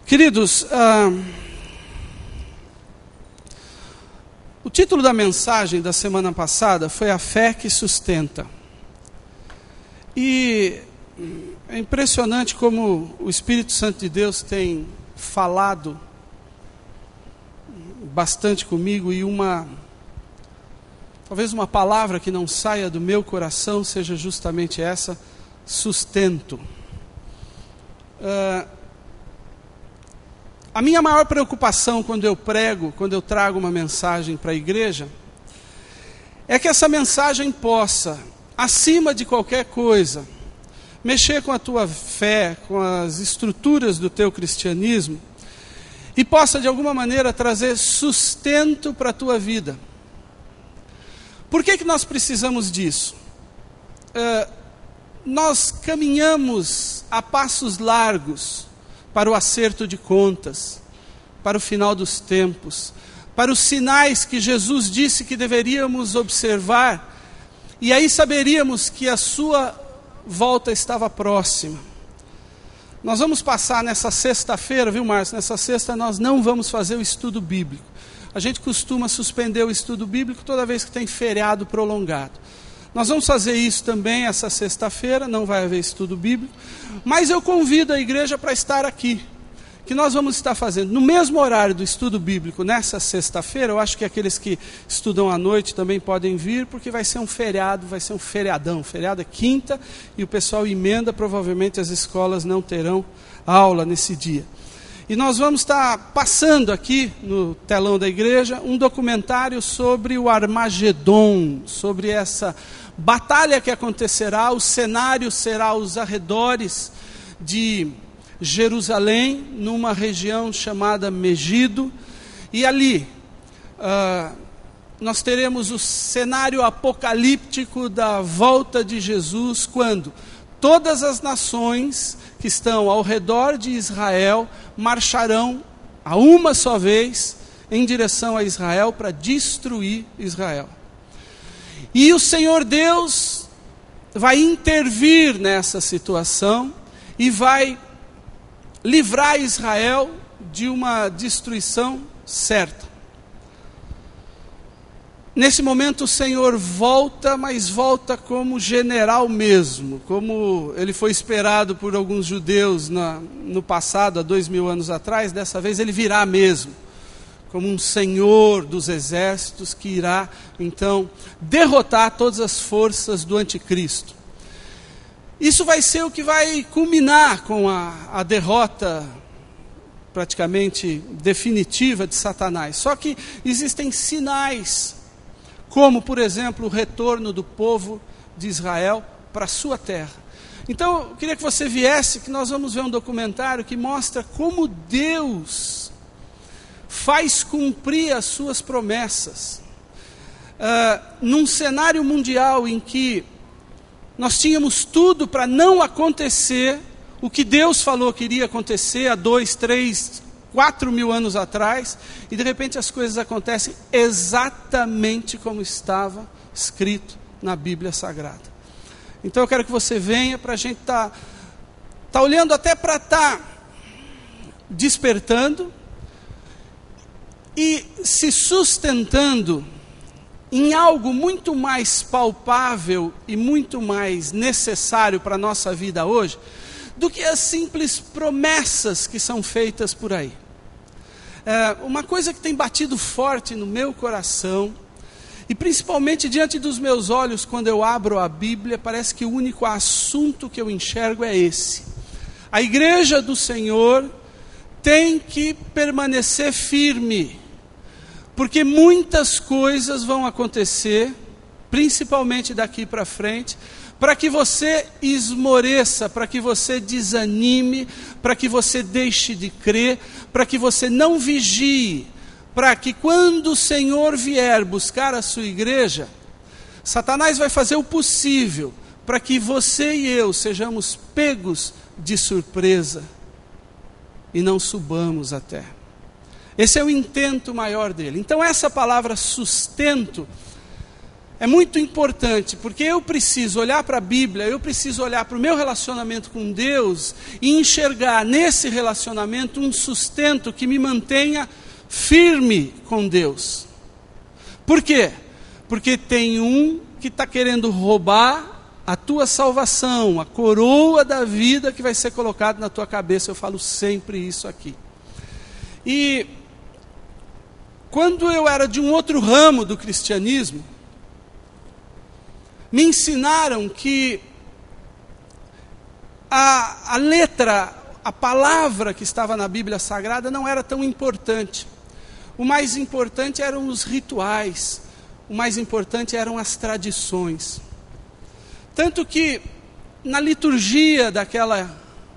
Queridos, o título da mensagem da semana passada foi A Fé que Sustenta. E é impressionante como o Espírito Santo de Deus tem falado bastante comigo, e talvez uma palavra que não saia do meu coração seja justamente essa: sustento. A minha maior preocupação quando eu prego, quando eu trago uma mensagem para a igreja, é que essa mensagem possa, acima de qualquer coisa, mexer com a tua fé, com as estruturas do teu cristianismo, e possa de alguma maneira trazer sustento para a tua vida. Por que nós precisamos disso? Nós caminhamos a passos largos para o acerto de contas, para o final dos tempos, para os sinais que Jesus disse que deveríamos observar, e aí saberíamos que a sua volta estava próxima. Nós vamos passar nessa sexta-feira, viu, Márcio? Nessa sexta nós não vamos fazer o estudo bíblico. A gente costuma suspender o estudo bíblico toda vez que tem feriado prolongado. Nós vamos fazer isso também essa sexta-feira, não vai haver estudo bíblico, mas eu convido a igreja para estar aqui, que nós vamos estar fazendo no mesmo horário do estudo bíblico nessa sexta-feira. Eu acho que aqueles que estudam à noite também podem vir, porque vai ser um feriado, vai ser um feriadão. Feriado é quinta e o pessoal emenda, provavelmente as escolas não terão aula nesse dia. E nós vamos estar passando aqui no telão da igreja um documentário sobre o Armagedon, sobre essa batalha que acontecerá. O cenário será os arredores de Jerusalém, numa região chamada Megido, e ali nós teremos o cenário apocalíptico da volta de Jesus, quando todas as nações que estão ao redor de Israel marcharão a uma só vez em direção a Israel para destruir Israel. E o Senhor Deus vai intervir nessa situação e vai livrar Israel de uma destruição certa. Nesse momento o Senhor volta, mas volta como general mesmo, como ele foi esperado por alguns judeus no passado, há 2000 anos atrás. Dessa vez ele virá mesmo, como um senhor dos exércitos que irá então derrotar todas as forças do anticristo. Isso vai ser o que vai culminar com a derrota praticamente definitiva de Satanás. Só que existem sinais, como, por exemplo, o retorno do povo de Israel para a sua terra. Então, eu queria que você viesse, que nós vamos ver um documentário que mostra como Deus faz cumprir as suas promessas. Num cenário mundial em que nós tínhamos tudo para não acontecer o que Deus falou que iria acontecer há 2, 3, 4 mil anos atrás, e de repente as coisas acontecem exatamente como estava escrito na Bíblia Sagrada. Então eu quero que você venha para a gente tá olhando, até para estar despertando e se sustentando em algo muito mais palpável e muito mais necessário para a nossa vida hoje, do que as simples promessas que são feitas por aí. Uma coisa que tem batido forte no meu coração, e principalmente diante dos meus olhos, quando eu abro a Bíblia, parece que o único assunto que eu enxergo é esse: a igreja do Senhor tem que permanecer firme, porque muitas coisas vão acontecer, principalmente daqui para frente, para que você esmoreça, para que você desanime, para que você deixe de crer, para que você não vigie, para que quando o Senhor vier buscar a sua igreja, Satanás vai fazer o possível para que você e eu sejamos pegos de surpresa e não subamos à terra. Esse é o intento maior dele. Então essa palavra sustento é muito importante, porque eu preciso olhar para a Bíblia, eu preciso olhar para o meu relacionamento com Deus e enxergar nesse relacionamento um sustento que me mantenha firme com Deus. Por quê? Porque tem um que está querendo roubar a tua salvação, a coroa da vida que vai ser colocada na tua cabeça. Eu falo sempre isso aqui. E quando eu era de um outro ramo do cristianismo, me ensinaram que a letra, a palavra que estava na Bíblia Sagrada não era tão importante. O mais importante eram os rituais, o mais importante eram as tradições. Tanto que na liturgia daquela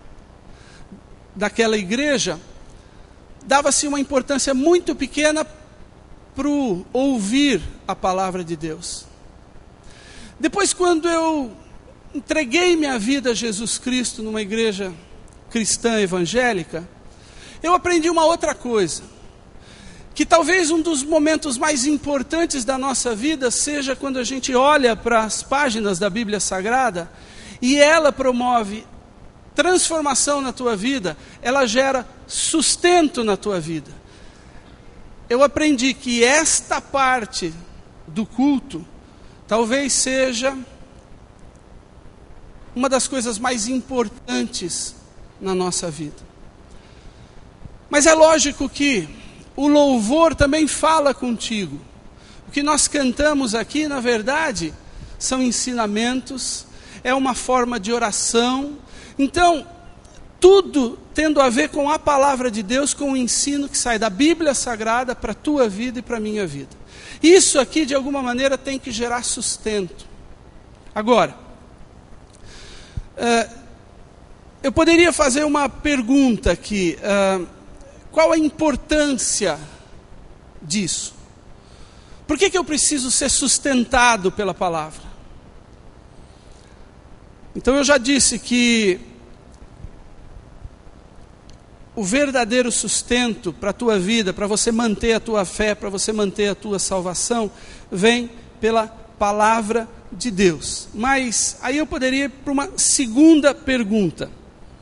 igreja, dava-se uma importância muito pequena para ouvir a palavra de Deus. Depois, quando eu entreguei minha vida a Jesus Cristo numa igreja cristã evangélica, eu aprendi uma outra coisa, que talvez um dos momentos mais importantes da nossa vida seja quando a gente olha para as páginas da Bíblia Sagrada e ela promove transformação na tua vida, ela gera sustento na tua vida. Eu aprendi que esta parte do culto talvez seja uma das coisas mais importantes na nossa vida. Mas é lógico que o louvor também fala contigo. O que nós cantamos aqui, na verdade, são ensinamentos, é uma forma de oração. Então, tudo tendo a ver com a palavra de Deus, com o ensino que sai da Bíblia Sagrada para a tua vida e para a minha vida. Isso aqui, de alguma maneira, tem que gerar sustento. Agora, eu poderia fazer uma pergunta aqui. Qual a importância disso? Por que eu preciso ser sustentado pela palavra? Então eu já disse que o verdadeiro sustento para a tua vida, para você manter a tua fé, para você manter a tua salvação, vem pela palavra de Deus. Mas aí eu poderia ir para uma segunda pergunta.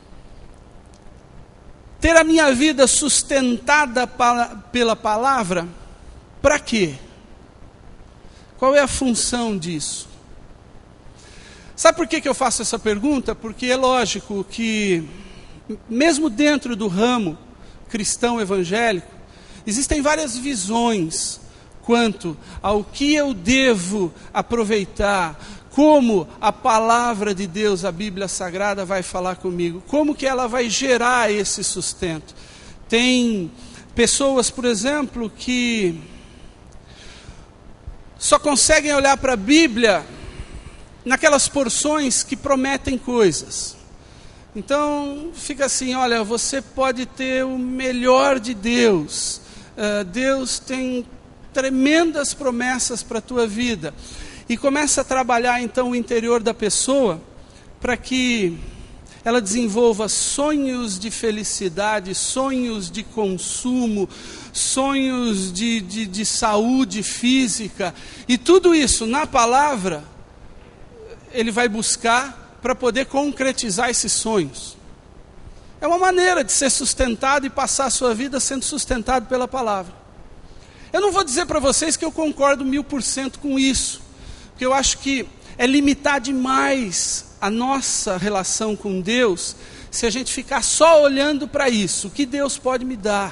Ter a minha vida sustentada pela palavra, para quê? Qual é a função disso? Sabe por que eu faço essa pergunta? Porque é lógico que, mesmo dentro do ramo cristão evangélico, existem várias visões quanto ao que eu devo aproveitar, como a palavra de Deus, a Bíblia Sagrada, vai falar comigo, como que ela vai gerar esse sustento. Tem pessoas, por exemplo, que só conseguem olhar para a Bíblia naquelas porções que prometem coisas. Então, fica assim, olha, você pode ter o melhor de Deus. Deus tem tremendas promessas para a tua vida. E começa a trabalhar, então, o interior da pessoa para que ela desenvolva sonhos de felicidade, sonhos de consumo, sonhos de saúde física. E tudo isso, na palavra, ele vai buscar para poder concretizar esses sonhos. É uma maneira de ser sustentado e passar a sua vida sendo sustentado pela palavra. Eu não vou dizer para vocês que eu concordo 1000% com isso, porque eu acho que é limitar demais a nossa relação com Deus se a gente ficar só olhando para isso, o que Deus pode me dar.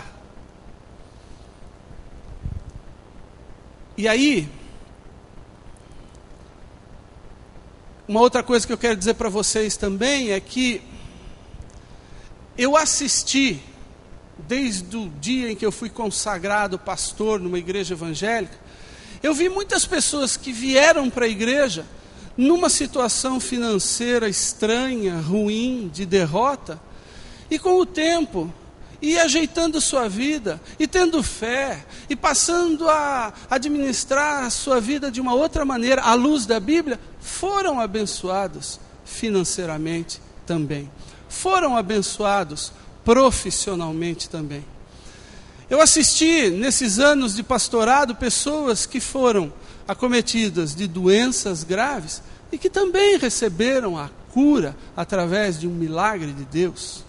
E aí, uma outra coisa que eu quero dizer para vocês também é que eu assisti, desde o dia em que eu fui consagrado pastor numa igreja evangélica, eu vi muitas pessoas que vieram para a igreja numa situação financeira estranha, ruim, de derrota, e com o tempo ia ajeitando sua vida, e tendo fé, e passando a administrar a sua vida de uma outra maneira, à luz da Bíblia, foram abençoados financeiramente também. Foram abençoados profissionalmente também. Eu assisti, nesses anos de pastorado, pessoas que foram acometidas de doenças graves e que também receberam a cura através de um milagre de Deus.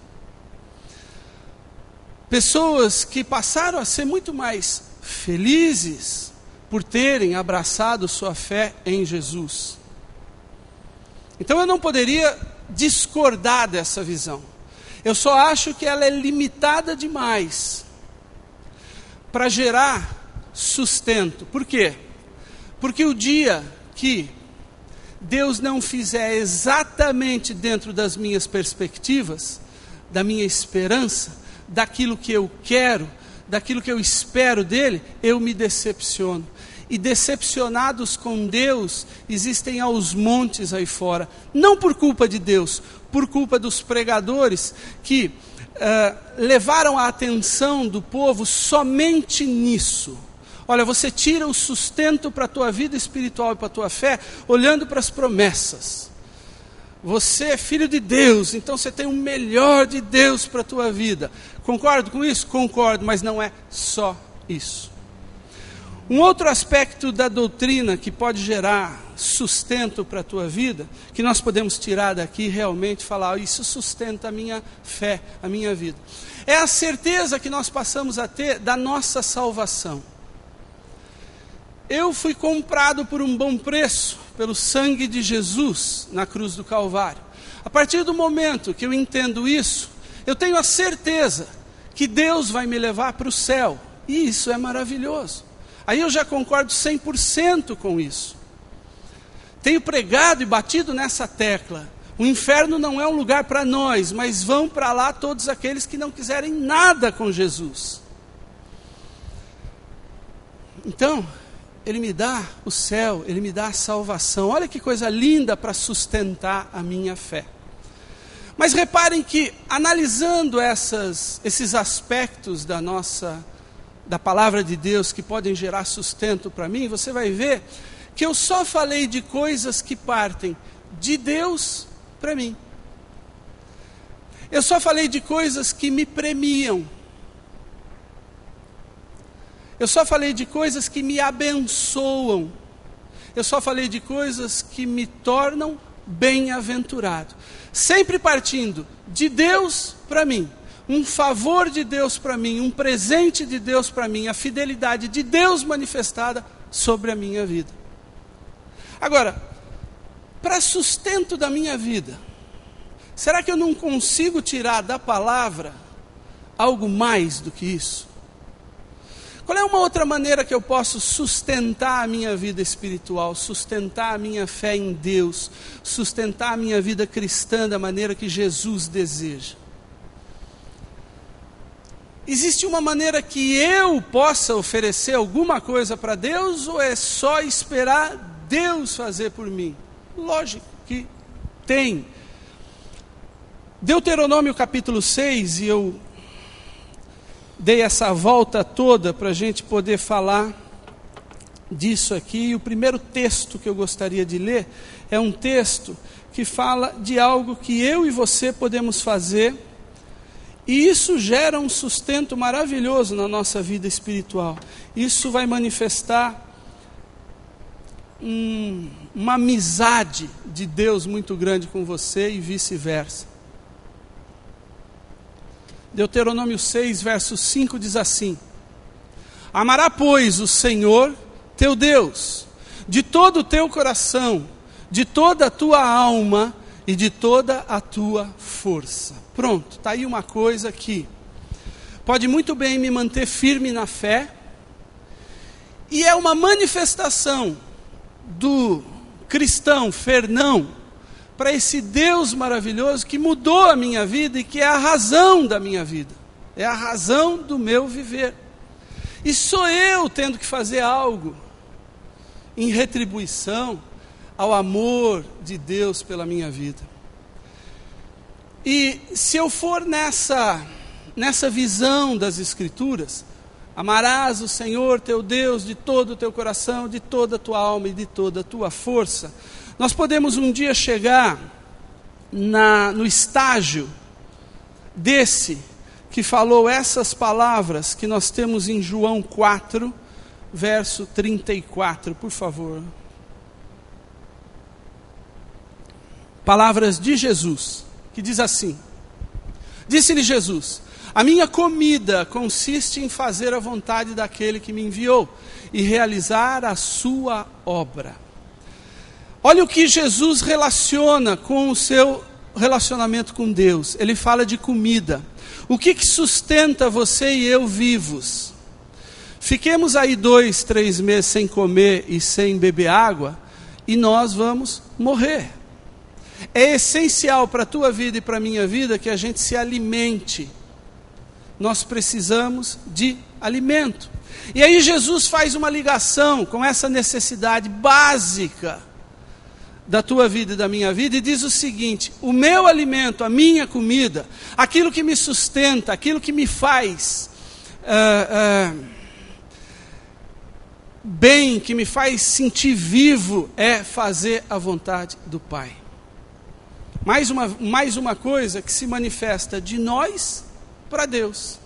Pessoas que passaram a ser muito mais felizes por terem abraçado sua fé em Jesus. Então eu não poderia discordar dessa visão. Eu só acho que ela é limitada demais para gerar sustento. Por quê? Porque o dia que Deus não fizer exatamente dentro das minhas perspectivas, da minha esperança, daquilo que eu quero, daquilo que eu espero dele, eu me decepciono. E decepcionados com Deus existem aos montes aí fora. Não por culpa de Deus, por culpa dos pregadores que levaram a atenção do povo somente nisso. Olha, você tira o sustento para a tua vida espiritual e para a tua fé, olhando para as promessas. Você é filho de Deus, então você tem o melhor de Deus para a tua vida. Concordo com isso? Concordo, mas não é só isso. Um outro aspecto da doutrina que pode gerar sustento para a tua vida, que nós podemos tirar daqui e realmente falar, isso sustenta a minha fé, a minha vida, é a certeza que nós passamos a ter da nossa salvação. Eu fui comprado por um bom preço, pelo sangue de Jesus na cruz do Calvário. A partir do momento que eu entendo isso, eu tenho a certeza que Deus vai me levar para o céu. E isso é maravilhoso. Aí eu já concordo 100% com isso. Tenho pregado e batido nessa tecla. O inferno não é um lugar para nós, mas vão para lá todos aqueles que não quiserem nada com Jesus. Então, Ele me dá o céu, Ele me dá a salvação. Olha que coisa linda para sustentar a minha fé. Mas reparem que, analisando esses aspectos da palavra de Deus que podem gerar sustento para mim, você vai ver que eu só falei de coisas que partem de Deus para mim. Eu só falei de coisas que me premiam. Eu só falei de coisas que me abençoam. Eu só falei de coisas que me tornam bem-aventurado. Sempre partindo de Deus para mim. Um favor de Deus para mim, um presente de Deus para mim, a fidelidade de Deus manifestada sobre a minha vida. Agora, para sustento da minha vida, será que eu não consigo tirar da palavra algo mais do que isso? Qual é uma outra maneira que eu posso sustentar a minha vida espiritual, sustentar a minha fé em Deus, sustentar a minha vida cristã da maneira que Jesus deseja? Existe uma maneira que eu possa oferecer alguma coisa para Deus ou é só esperar Deus fazer por mim? Lógico que tem. Deuteronômio capítulo 6, e eu dei essa volta toda para a gente poder falar disso aqui. E o primeiro texto que eu gostaria de ler é um texto que fala de algo que eu e você podemos fazer, e isso gera um sustento maravilhoso na nossa vida espiritual. Isso vai manifestar uma amizade de Deus muito grande com você e vice-versa. Deuteronômio 6, verso 5 diz assim: Amará, pois, o Senhor teu Deus de todo o teu coração, de toda a tua alma e de toda a tua força. Pronto, está aí uma coisa que pode muito bem me manter firme na fé, e é uma manifestação do cristão Fernão para esse Deus maravilhoso que mudou a minha vida e que é a razão da minha vida, é a razão do meu viver. E sou eu tendo que fazer algo em retribuição ao amor de Deus pela minha vida. E se eu for nessa visão das Escrituras, amarás o Senhor teu Deus de todo o teu coração, de toda a tua alma e de toda a tua força, nós podemos um dia chegar no estágio que falou essas palavras que nós temos em João 4, verso 34, por favor. Palavras de Jesus, que diz assim: disse-lhe Jesus: a minha comida consiste em fazer a vontade daquele que me enviou e realizar a sua obra. Olha o que Jesus relaciona com o seu relacionamento com Deus. Ele fala de comida. O que sustenta você e eu vivos? Fiquemos aí 2, 3 meses sem comer e sem beber água, e nós vamos morrer. É essencial para a tua vida e para a minha vida que a gente se alimente. Nós precisamos de alimento. E aí Jesus faz uma ligação com essa necessidade básica da tua vida e da minha vida, e diz o seguinte: o meu alimento, a minha comida, aquilo que me sustenta, aquilo que me faz bem, que me faz sentir vivo, é fazer a vontade do Pai. Mais uma coisa que se manifesta de nós para Deus.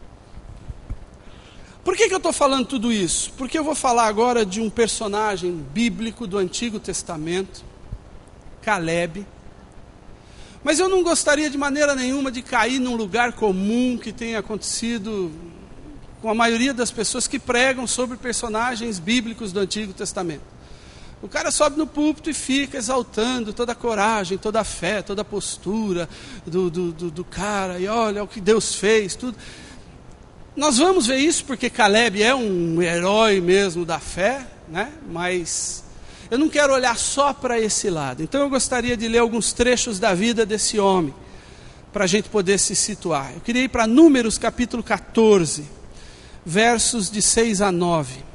Por que eu estou falando tudo isso? Porque eu vou falar agora de um personagem bíblico do Antigo Testamento, Caleb. Mas eu não gostaria de maneira nenhuma de cair num lugar comum que tem acontecido com a maioria das pessoas que pregam sobre personagens bíblicos do Antigo Testamento. O cara sobe no púlpito e fica exaltando toda a coragem, toda a fé, toda a postura do cara, e olha o que Deus fez, tudo. Nós vamos ver isso porque Caleb é um herói mesmo da fé, né? Mas eu não quero olhar só para esse lado. Então eu gostaria de ler alguns trechos da vida desse homem, para a gente poder se situar. Eu queria ir para Números capítulo 14, versos de 6 a 9.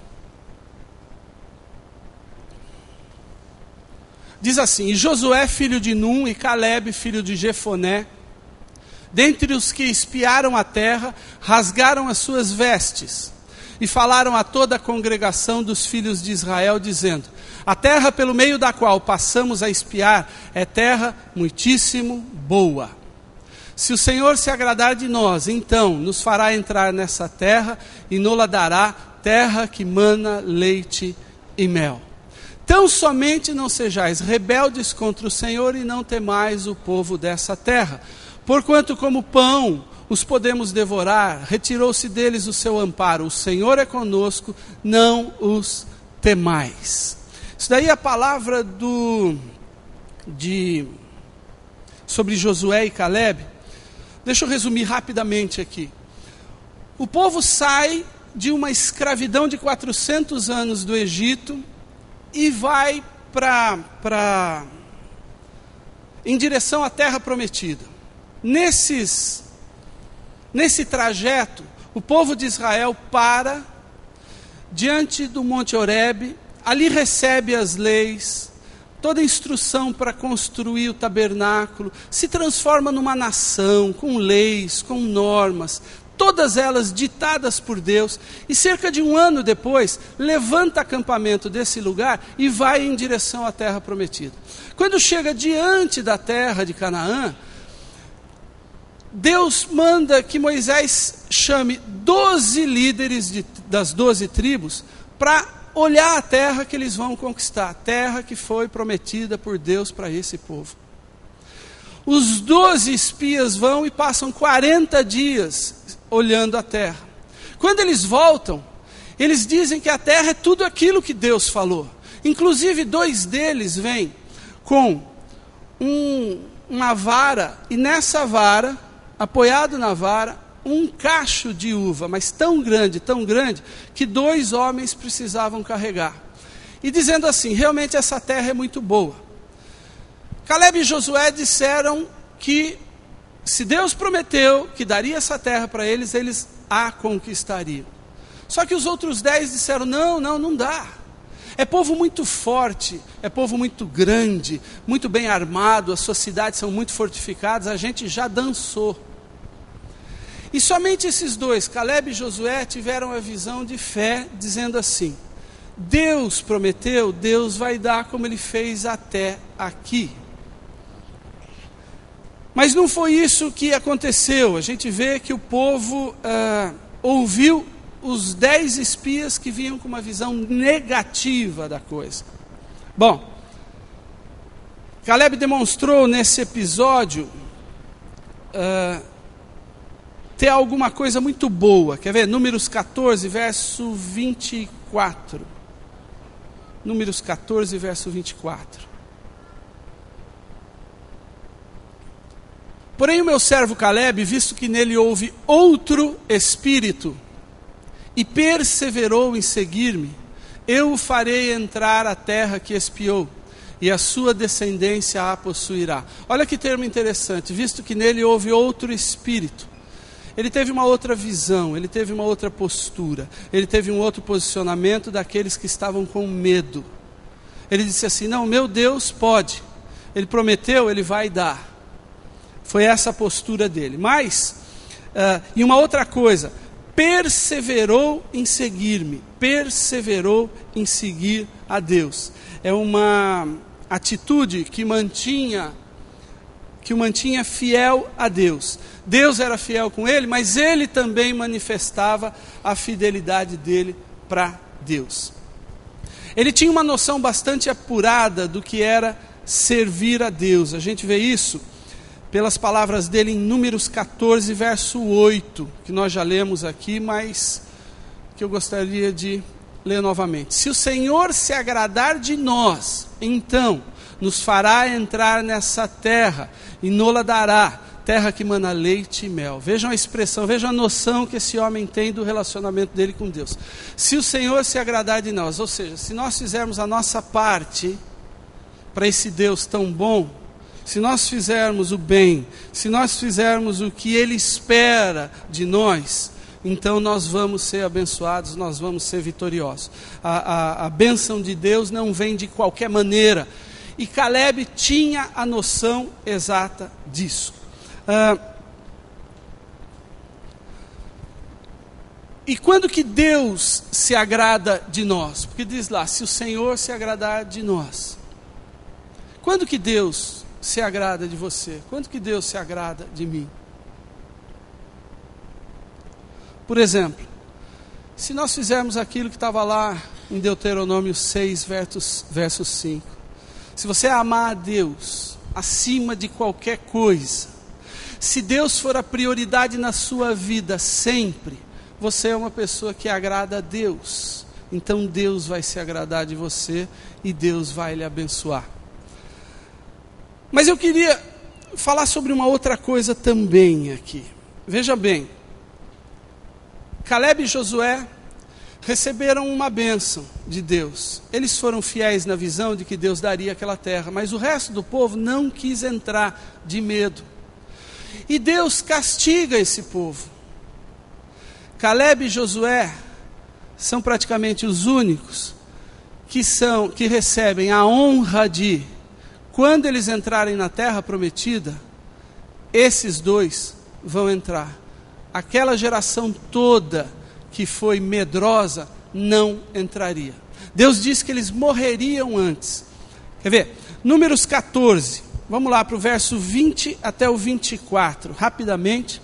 Diz assim: e Josué filho de Num e Caleb filho de Jefoné, dentre os que espiaram a terra, rasgaram as suas vestes e falaram a toda a congregação dos filhos de Israel, dizendo: a terra pelo meio da qual passamos a espiar é terra muitíssimo boa. Se o Senhor se agradar de nós, então nos fará entrar nessa terra e nos-la dará, terra que mana leite e mel. Tão somente não sejais rebeldes contra o Senhor e não temais o povo dessa terra, porquanto como pão os podemos devorar, retirou-se deles o seu amparo. O Senhor é conosco, não os temais. Isso daí é a palavra sobre Josué e Caleb. Deixa eu resumir rapidamente aqui. O povo sai de uma escravidão de 400 anos do Egito e vai em direção à terra prometida. Nesse trajeto, o povo de Israel para diante do Monte Horebe, ali recebe as leis, toda a instrução para construir o tabernáculo, se transforma numa nação, com leis, com normas, todas elas ditadas por Deus, e cerca de 1 ano depois, levanta acampamento desse lugar e vai em direção à terra prometida. Quando chega diante da terra de Canaã, Deus manda que Moisés chame 12 líderes das 12 tribos para olhar a terra que eles vão conquistar, a terra que foi prometida por Deus para esse povo. Os 12 espias vão e passam 40 dias olhando a terra. Quando eles voltam, eles dizem que a terra é tudo aquilo que Deus falou. Inclusive 2 deles vêm com uma vara, e nessa vara, apoiado na vara, um cacho de uva, mas tão grande, que 2 homens precisavam carregar. E dizendo assim: realmente essa terra é muito boa. Caleb e Josué disseram que se Deus prometeu que daria essa terra para eles, eles a conquistariam. Só que os outros 10 disseram: não dá. É povo muito forte, é povo muito grande, muito bem armado, as suas cidades são muito fortificadas, a gente já dançou. E somente esses 2, Caleb e Josué, tiveram a visão de fé, dizendo assim: Deus prometeu, Deus vai dar como Ele fez até aqui. Mas não foi isso que aconteceu. A gente vê que o povo ouviu os 10 espias que vinham com uma visão negativa da coisa. Bom, Caleb demonstrou nesse episódio ter alguma coisa muito boa. Quer ver? Números 14, verso 24. Números 14, verso 24. Porém o meu servo Caleb, visto que nele houve outro espírito, e perseverou em seguir-me, eu o farei entrar à terra que espiou, e a sua descendência a possuirá. Olha que termo interessante, visto que nele houve outro espírito. Ele teve uma outra visão, ele teve uma outra postura, ele teve um outro posicionamento daqueles que estavam com medo. Ele disse assim, não, meu Deus pode, ele prometeu, ele vai dar. Foi essa a postura dele. Mas, e uma outra coisa, perseverou em seguir-me, perseverou em seguir a Deus. É uma atitude que o mantinha fiel a Deus. Deus era fiel com ele, mas ele também manifestava a fidelidade dele para Deus. Ele tinha uma noção bastante apurada do que era servir a Deus. A gente vê isso pelas palavras dele em Números 14, verso 8, que nós já lemos aqui, mas que eu gostaria de ler novamente. Se o Senhor se agradar de nós, então nos fará entrar nessa terra e nos-la dará, terra que mana leite e mel. Vejam a expressão, vejam a noção que esse homem tem do relacionamento dele com Deus. Se o Senhor se agradar de nós, ou seja, se nós fizermos a nossa parte para esse Deus tão bom, se nós fizermos o bem, se nós fizermos o que Ele espera de nós, então nós vamos ser abençoados, nós vamos ser vitoriosos. A bênção de Deus não vem de qualquer maneira. E Caleb tinha a noção exata disso. E quando que Deus se agrada de nós? Porque diz lá, se o Senhor se agradar de nós. Quando que Deus se agrada de você? Quando que Deus se agrada de mim? Por exemplo, se nós fizermos aquilo que estava lá em Deuteronômio 6, verso 5. Se você amar a Deus acima de qualquer coisa, se Deus for a prioridade na sua vida sempre, você é uma pessoa que agrada a Deus. Então Deus vai se agradar de você e Deus vai lhe abençoar. Mas eu queria falar sobre uma outra coisa também aqui. Veja bem, Caleb e Josué receberam uma bênção de Deus. Eles foram fiéis na visão de que Deus daria aquela terra, mas o resto do povo não quis entrar de medo. E Deus castiga esse povo. Caleb e Josué são praticamente os únicos que recebem a honra de, quando eles entrarem na terra prometida, esses dois vão entrar. Aquela geração toda que foi medrosa não entraria. Deus disse que eles morreriam antes. Quer ver? Números 14, vamos lá para o verso 20 até o 24, rapidamente.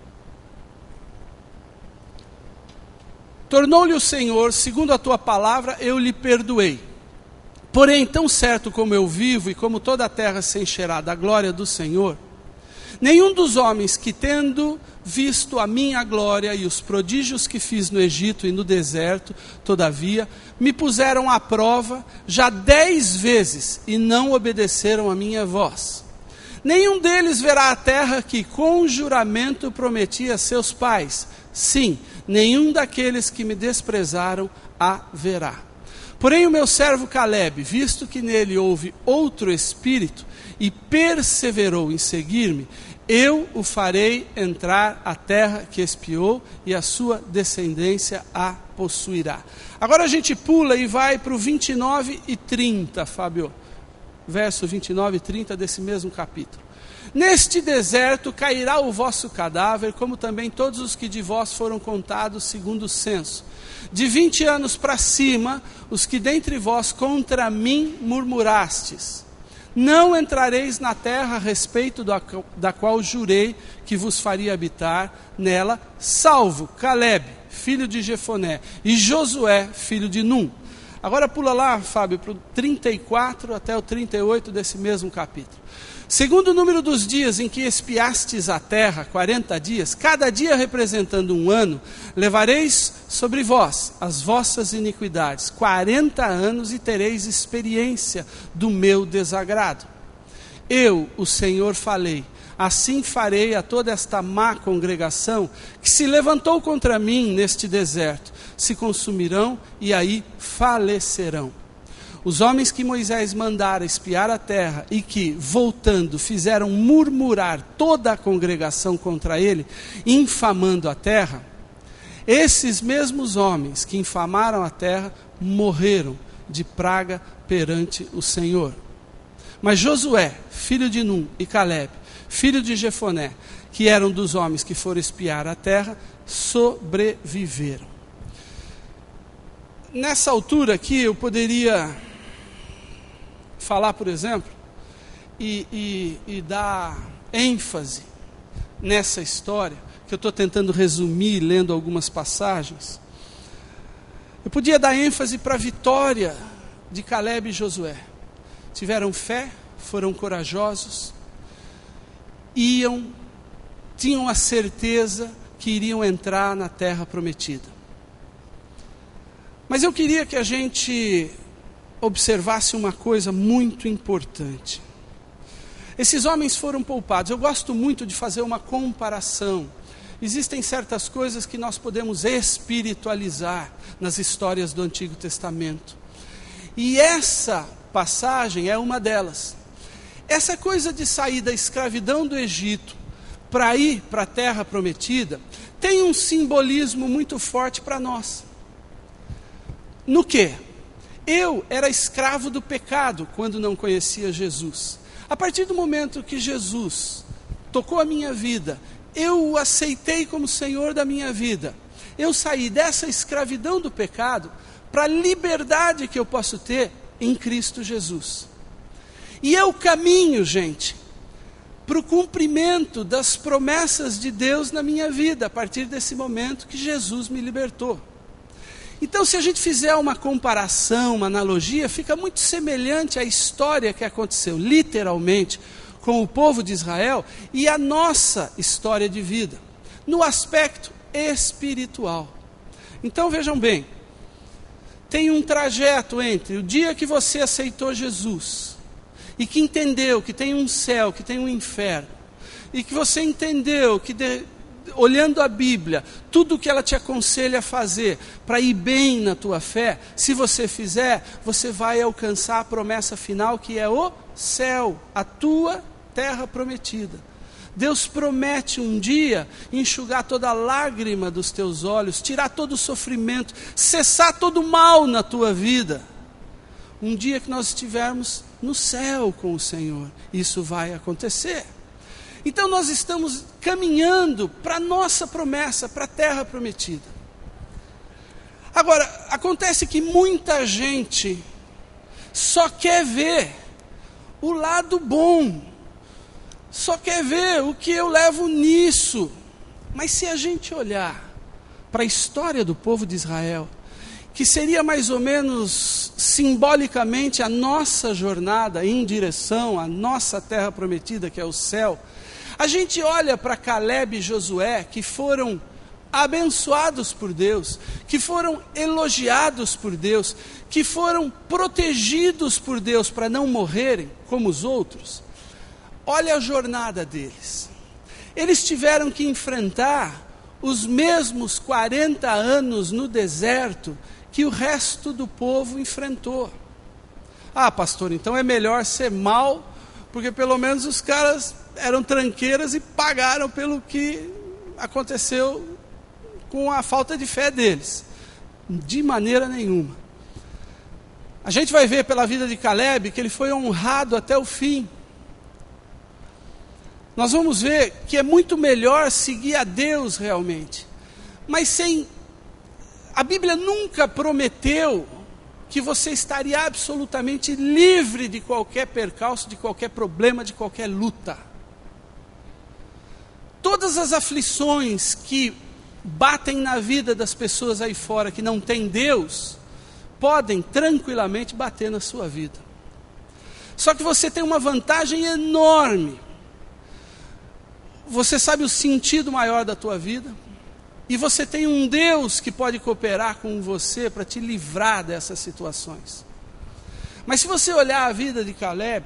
Tornou-lhe o Senhor, segundo a tua palavra, eu lhe perdoei. Porém, tão certo como eu vivo e como toda a terra se encherá da glória do Senhor, nenhum dos homens que, tendo visto a minha glória e os prodígios que fiz no Egito e no deserto, todavia, me puseram à prova já 10 vezes e não obedeceram a minha voz. Nenhum deles verá a terra que com juramento prometi a seus pais. Sim, nenhum daqueles que me desprezaram a verá. Porém o meu servo Caleb, visto que nele houve outro espírito e perseverou em seguir-me, eu o farei entrar à terra que espiou e a sua descendência a possuirá. Agora a gente pula e vai para o 29 e 30, Fábio. Verso 29 e 30 desse mesmo capítulo. Neste deserto cairá o vosso cadáver, como também todos os que de vós foram contados segundo o censo. De 20 anos para cima, os que dentre vós contra mim murmurastes. não entrareis na terra a respeito da qual jurei que vos faria habitar nela, salvo Caleb, filho de Jefoné, e Josué, filho de Num. Agora pula lá, Fábio, para o 34 até o 38 desse mesmo capítulo. Segundo o número dos dias em que espiastes a terra, 40 dias, cada dia representando um ano, levareis sobre vós as vossas iniquidades, 40 anos, e tereis experiência do meu desagrado. Eu, o Senhor, falei, assim farei a toda esta má congregação que se levantou contra mim neste deserto, se consumirão e aí falecerão. Os homens que Moisés mandara espiar a terra e que, voltando, fizeram murmurar toda a congregação contra ele, infamando a terra, esses mesmos homens que infamaram a terra morreram de praga perante o Senhor. Mas Josué, filho de Num, e Caleb, filho de Jefoné, que eram dos homens que foram espiar a terra, sobreviveram. Nessa altura aqui eu poderia falar, por exemplo, e dar ênfase nessa história, que eu estou tentando resumir, lendo algumas passagens. Eu podia dar ênfase para a vitória de Caleb e Josué. Tiveram fé, foram corajosos, tinham a certeza que iriam entrar na terra prometida. Mas eu queria que a gente observasse uma coisa muito importante. Esses homens foram poupados. Eu gosto muito de fazer uma comparação. Existem certas coisas que nós podemos espiritualizar nas histórias do Antigo Testamento. E essa passagem é uma delas. Essa coisa de sair da escravidão do Egito para ir para a terra prometida tem um simbolismo muito forte para nós. No quê? Eu era escravo do pecado quando não conhecia Jesus. A partir do momento que Jesus tocou a minha vida, eu o aceitei como Senhor da minha vida. Eu saí dessa escravidão do pecado para a liberdade que eu posso ter em Cristo Jesus. E eu caminho, gente, para o cumprimento das promessas de Deus na minha vida, a partir desse momento que Jesus me libertou. Então, se a gente fizer uma comparação, uma analogia, fica muito semelhante à história que aconteceu, literalmente, com o povo de Israel e a nossa história de vida, no aspecto espiritual. Então, vejam bem, tem um trajeto entre o dia que você aceitou Jesus e que entendeu que tem um céu, que tem um inferno, e que você entendeu que olhando a Bíblia, tudo o que ela te aconselha a fazer para ir bem na tua fé, se você fizer, você vai alcançar a promessa final, que é o céu, a tua terra prometida. Deus promete um dia enxugar toda a lágrima dos teus olhos, tirar todo o sofrimento, cessar todo o mal na tua vida. Um dia que nós estivermos no céu com o Senhor, isso vai acontecer. Então nós estamos caminhando para a nossa promessa, para a terra prometida. Agora, acontece que muita gente só quer ver o lado bom, só quer ver o que eu levo nisso. Mas se a gente olhar para a história do povo de Israel, que seria mais ou menos simbolicamente a nossa jornada em direção à nossa terra prometida, que é o céu, a gente olha para Caleb e Josué, que foram abençoados por Deus, que foram elogiados por Deus, que foram protegidos por Deus para não morrerem como os outros. Olha a jornada deles. Eles tiveram que enfrentar os mesmos 40 anos no deserto que o resto do povo enfrentou. Ah, pastor, então é melhor ser mau, porque pelo menos os caras eram tranqueiras e pagaram pelo que aconteceu com a falta de fé deles. De maneira nenhuma. A gente vai ver pela vida de Caleb que ele foi honrado até o fim. Nós vamos ver que é muito melhor seguir a Deus realmente. Mas a Bíblia nunca prometeu que você estaria absolutamente livre de qualquer percalço, de qualquer problema, de qualquer luta. Todas as aflições que batem na vida das pessoas aí fora que não têm Deus, podem tranquilamente bater na sua vida. Só que você tem uma vantagem enorme. Você sabe o sentido maior da tua vida, e você tem um Deus que pode cooperar com você para te livrar dessas situações. Mas se você olhar a vida de Caleb,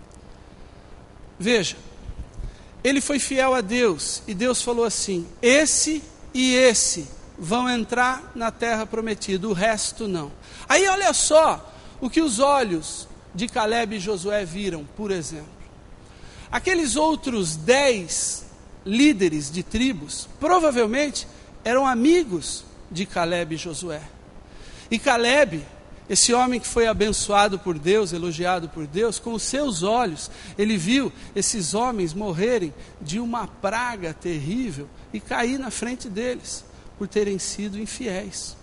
veja, ele foi fiel a Deus, e Deus falou assim: esse e esse vão entrar na terra prometida, o resto não. Aí olha só o que os olhos de Caleb e Josué viram, por exemplo. Aqueles outros 10 líderes de tribos, provavelmente eram amigos de Caleb e Josué. E Caleb, esse homem que foi abençoado por Deus, elogiado por Deus, com os seus olhos, ele viu esses homens morrerem de uma praga terrível e cair na frente deles, por terem sido infiéis.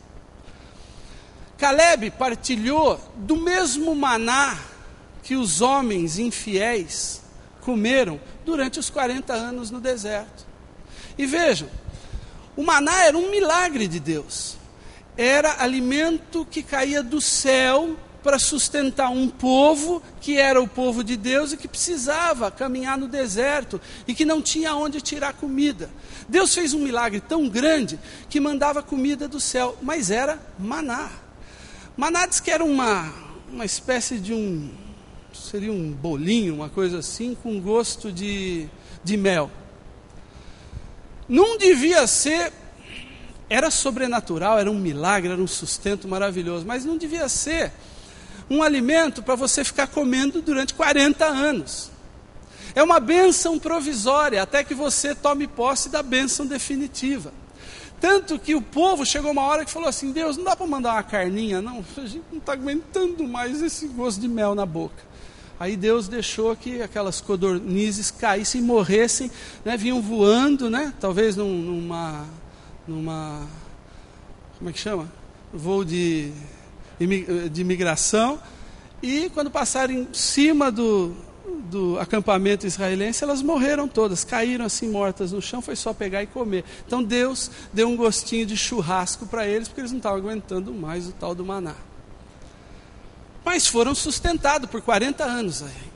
Caleb partilhou do mesmo maná que os homens infiéis comeram durante os 40 anos no deserto. E vejam, o maná era um milagre de Deus. Era alimento que caía do céu para sustentar um povo que era o povo de Deus e que precisava caminhar no deserto e que não tinha onde tirar comida. Deus fez um milagre tão grande que mandava comida do céu, mas era maná. Maná diz que era uma espécie de seria um bolinho, uma coisa assim, com gosto de mel. Não devia ser, era sobrenatural, era um milagre, era um sustento maravilhoso, mas não devia ser um alimento para você ficar comendo durante 40 anos. É uma bênção provisória, até que você tome posse da bênção definitiva. Tanto que o povo chegou uma hora que falou assim: Deus, não dá para mandar uma carninha, não? A gente não está aguentando mais esse gosto de mel na boca. Aí Deus deixou que aquelas codornizes caíssem e morressem, né, vinham voando, né, talvez numa como é que chama? Voo de imigração, e quando passaram em cima do acampamento israelense, elas morreram todas, caíram assim mortas no chão, foi só pegar e comer. Então Deus deu um gostinho de churrasco para eles, porque eles não estavam aguentando mais o tal do maná. Mas foram sustentados por 40 anos aí.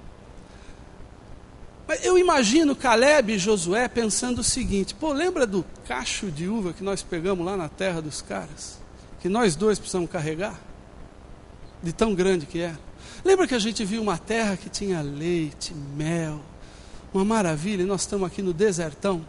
Mas eu imagino Caleb e Josué pensando o seguinte: pô, lembra do cacho de uva que nós pegamos lá na terra dos caras? Que nós dois precisamos carregar? De tão grande que era. Lembra que a gente viu uma terra que tinha leite, mel, uma maravilha, e nós estamos aqui no desertão?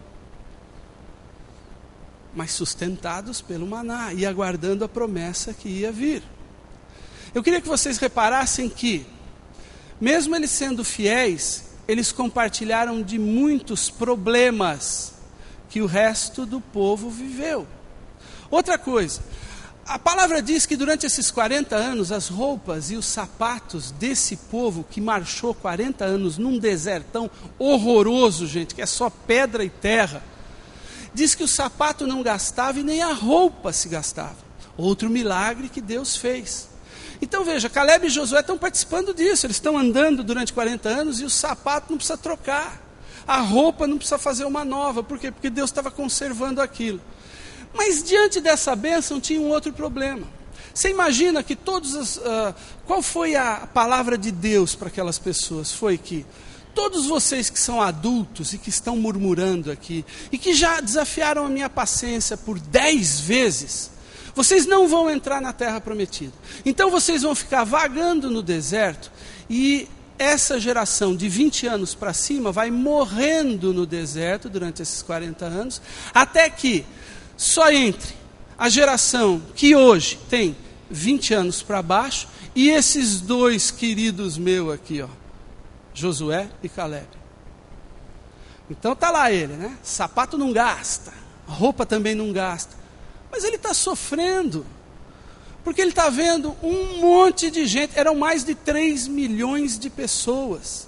Mas sustentados pelo maná e aguardando a promessa que ia vir. Eu queria que vocês reparassem que, mesmo eles sendo fiéis, eles compartilharam de muitos problemas que o resto do povo viveu. Outra coisa, a palavra diz que durante esses 40 anos, as roupas e os sapatos desse povo que marchou 40 anos num desertão horroroso, gente, que é só pedra e terra, diz que o sapato não gastava e nem a roupa se gastava. Outro milagre que Deus fez. Então veja, Caleb e Josué estão participando disso, eles estão andando durante 40 anos e o sapato não precisa trocar, a roupa não precisa fazer uma nova. Por quê? Porque Deus estava conservando aquilo. Mas diante dessa bênção tinha um outro problema. Você imagina que qual foi a palavra de Deus para aquelas pessoas? Foi que todos vocês que são adultos e que estão murmurando aqui, e que já desafiaram a minha paciência por 10 vezes, vocês não vão entrar na terra prometida. Então vocês vão ficar vagando no deserto, e essa geração de 20 anos para cima vai morrendo no deserto durante esses 40 anos, até que só entre a geração que hoje tem 20 anos para baixo, e esses dois queridos meus aqui, ó, Josué e Caleb. Então está lá ele, né? Sapato não gasta, roupa também não gasta. Mas ele está sofrendo, porque ele está vendo um monte de gente, eram mais de 3 milhões de pessoas.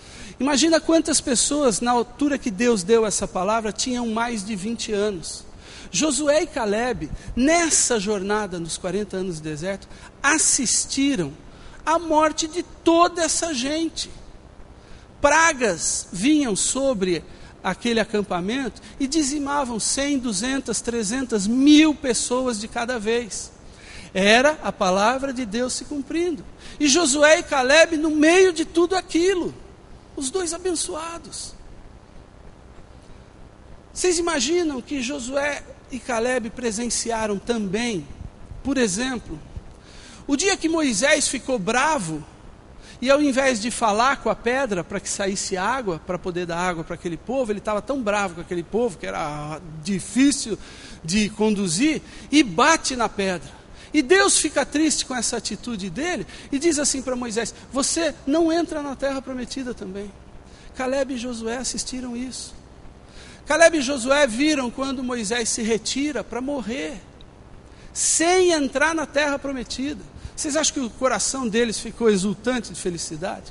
Imagina quantas pessoas, na altura que Deus deu essa palavra, tinham mais de 20 anos. Josué e Calebe, nessa jornada nos 40 anos de deserto, assistiram à morte de toda essa gente. Pragas vinham sobre aquele acampamento e dizimavam 100, 200, 300, 1000 pessoas de cada vez. Era a palavra de Deus se cumprindo. E Josué e Calebe no meio de tudo aquilo, os dois abençoados. Vocês imaginam que Josué e Calebe presenciaram também, por exemplo, o dia que Moisés ficou bravo, e ao invés de falar com a pedra para que saísse água, para poder dar água para aquele povo, ele estava tão bravo com aquele povo, que era difícil de conduzir, e bate na pedra. E Deus fica triste com essa atitude dele, e diz assim para Moisés: você não entra na terra prometida também. Calebe e Josué assistiram isso. Calebe e Josué viram quando Moisés se retira para morrer, sem entrar na terra prometida. Vocês acham que o coração deles ficou exultante de felicidade?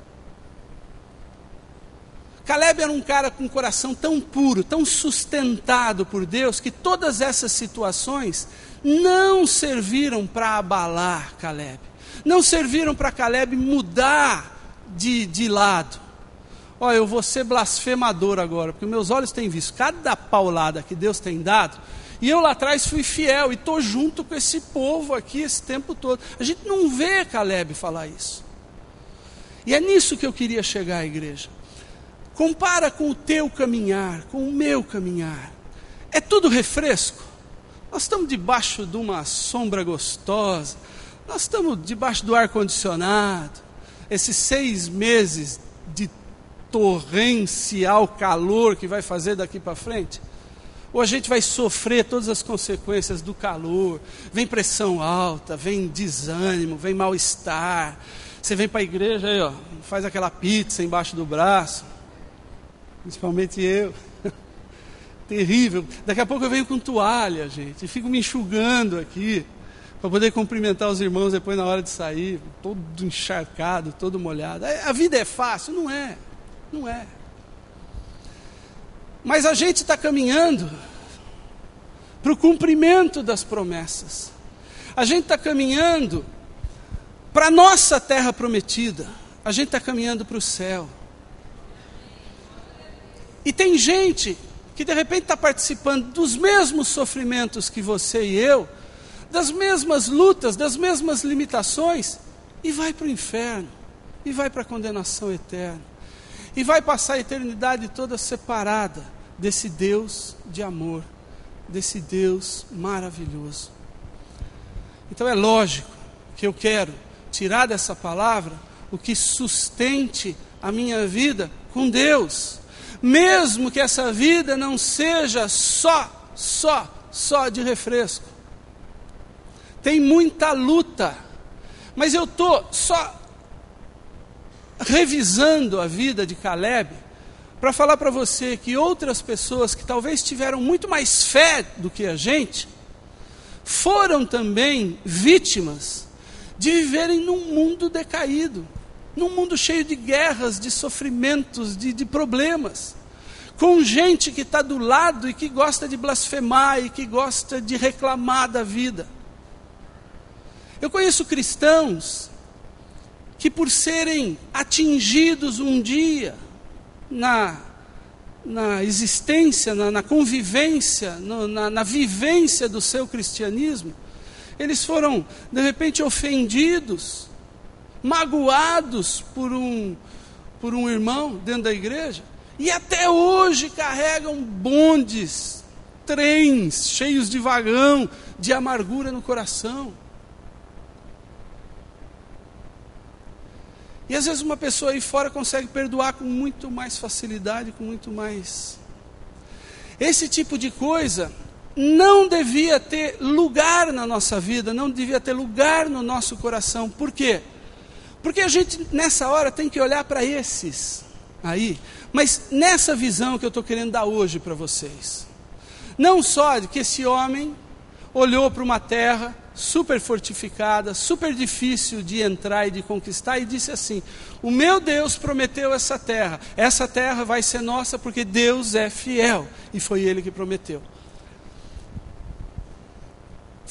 Calebe era um cara com um coração tão puro, tão sustentado por Deus, que todas essas situações não serviram para abalar Calebe. Não serviram para Calebe mudar de lado. Olha, eu vou ser blasfemador agora, porque meus olhos têm visto cada paulada que Deus tem dado, e eu lá atrás fui fiel, e estou junto com esse povo aqui esse tempo todo. A gente não vê Calebe falar isso. E é nisso que eu queria chegar à igreja. Compara com o teu caminhar, com o meu caminhar. É tudo refresco. Nós estamos debaixo de uma sombra gostosa, nós estamos debaixo do ar-condicionado, esses 6 meses de torrencial calor que vai fazer daqui para frente. Ou a gente vai sofrer todas as consequências do calor, vem pressão alta, vem desânimo, vem mal-estar. Você vem para a igreja aí, ó, faz aquela pizza embaixo do braço, principalmente eu, terrível. Daqui a pouco eu venho com toalha, gente, e fico me enxugando aqui, para poder cumprimentar os irmãos depois na hora de sair, todo encharcado, todo molhado. A vida é fácil? Não é, não é. Mas a gente está caminhando para o cumprimento das promessas. A gente está caminhando para a nossa terra prometida. A gente está caminhando para o céu. E tem gente que de repente está participando dos mesmos sofrimentos que você e eu, das mesmas lutas, das mesmas limitações, e vai para o inferno, e vai para a condenação eterna, e vai passar a eternidade toda separada desse Deus de amor, desse Deus maravilhoso. Então é lógico que eu quero tirar dessa palavra o que sustente a minha vida com Deus, mesmo que essa vida não seja só de refresco. Tem muita luta, mas eu estou só revisando a vida de Calebe para falar para você que outras pessoas que talvez tiveram muito mais fé do que a gente, foram também vítimas de viverem num mundo decaído, num mundo cheio de guerras, de sofrimentos, de problemas, com gente que está do lado e que gosta de blasfemar e que gosta de reclamar da vida. Eu conheço cristãos que, por serem atingidos um dia na existência, na convivência, na vivência do seu cristianismo, eles foram de repente ofendidos, magoados por um irmão dentro da igreja, e até hoje carregam bondes, trens cheios de vagão, de amargura no coração. E às vezes uma pessoa aí fora consegue perdoar com muito mais facilidade, com muito mais. Esse tipo de coisa não devia ter lugar na nossa vida, não devia ter lugar no nosso coração. Por quê? Porque a gente nessa hora tem que olhar para esses aí, mas nessa visão que eu estou querendo dar hoje para vocês. Não só de que esse homem olhou para uma terra super fortificada, super difícil de entrar e de conquistar, e disse assim: o meu Deus prometeu essa terra vai ser nossa porque Deus é fiel, e foi Ele que prometeu.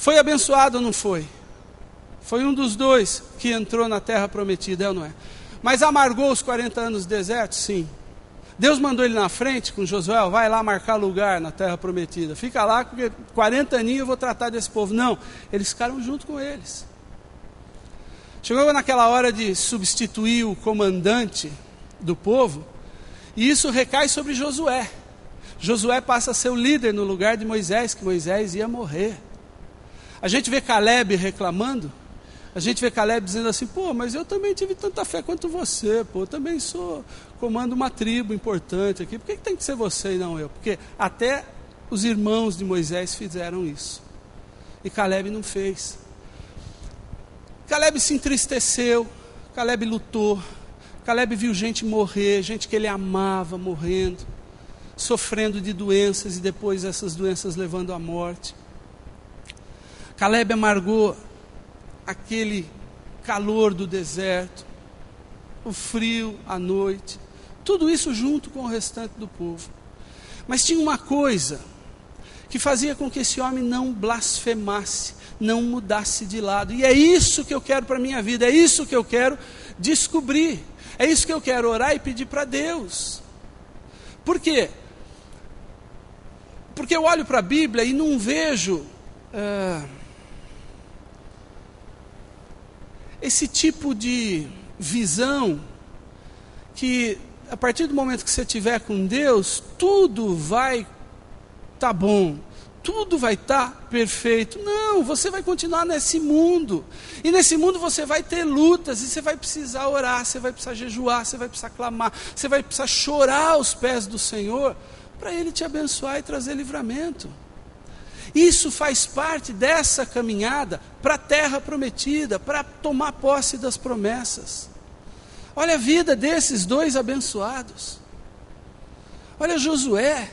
Foi abençoado ou não foi? Foi um dos dois que entrou na terra prometida, é ou não é? Mas amargou os 40 anos do deserto? Sim. Deus mandou ele na frente com Josué, vai lá marcar lugar na terra prometida. Fica lá, porque 40 aninhos eu vou tratar desse povo. Não, eles ficaram junto com eles. Chegou naquela hora de substituir o comandante do povo, e isso recai sobre Josué. Josué passa a ser o líder no lugar de Moisés, que Moisés ia morrer. A gente vê Caleb reclamando, a gente vê Caleb dizendo assim, mas eu também tive tanta fé quanto você, eu também comando uma tribo importante aqui, por que tem que ser você e não eu? Porque até os irmãos de Moisés fizeram isso, e Caleb não fez. Caleb se entristeceu, Caleb lutou, Caleb viu gente morrer, gente que ele amava morrendo, sofrendo de doenças e depois essas doenças levando à morte. Caleb amargou aquele calor do deserto, o frio à noite, tudo isso junto com o restante do povo. Mas tinha uma coisa que fazia com que esse homem não blasfemasse, não mudasse de lado. E é isso que eu quero para a minha vida, é isso que eu quero descobrir, é isso que eu quero orar e pedir para Deus. Por quê? Porque eu olho para a Bíblia e não vejo esse tipo de visão que a partir do momento que você estiver com Deus, tudo vai estar bom, tudo vai estar perfeito. Não, você vai continuar nesse mundo, e nesse mundo você vai ter lutas, e você vai precisar orar, você vai precisar jejuar, você vai precisar clamar, você vai precisar chorar aos pés do Senhor, para Ele te abençoar e trazer livramento. Isso faz parte dessa caminhada para a terra prometida, para tomar posse das promessas. Olha a vida desses dois abençoados. Olha Josué.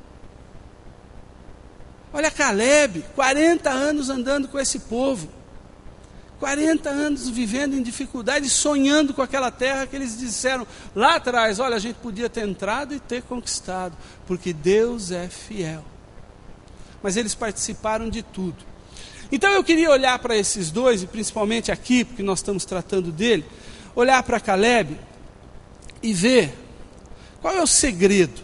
Olha Caleb, 40 anos andando com esse povo. 40 anos vivendo em dificuldade, sonhando com aquela terra que eles disseram lá atrás, olha, a gente podia ter entrado e ter conquistado, porque Deus é fiel. Mas eles participaram de tudo. Então eu queria olhar para esses dois, e principalmente aqui, porque nós estamos tratando dele, olhar para Caleb e ver qual é o segredo.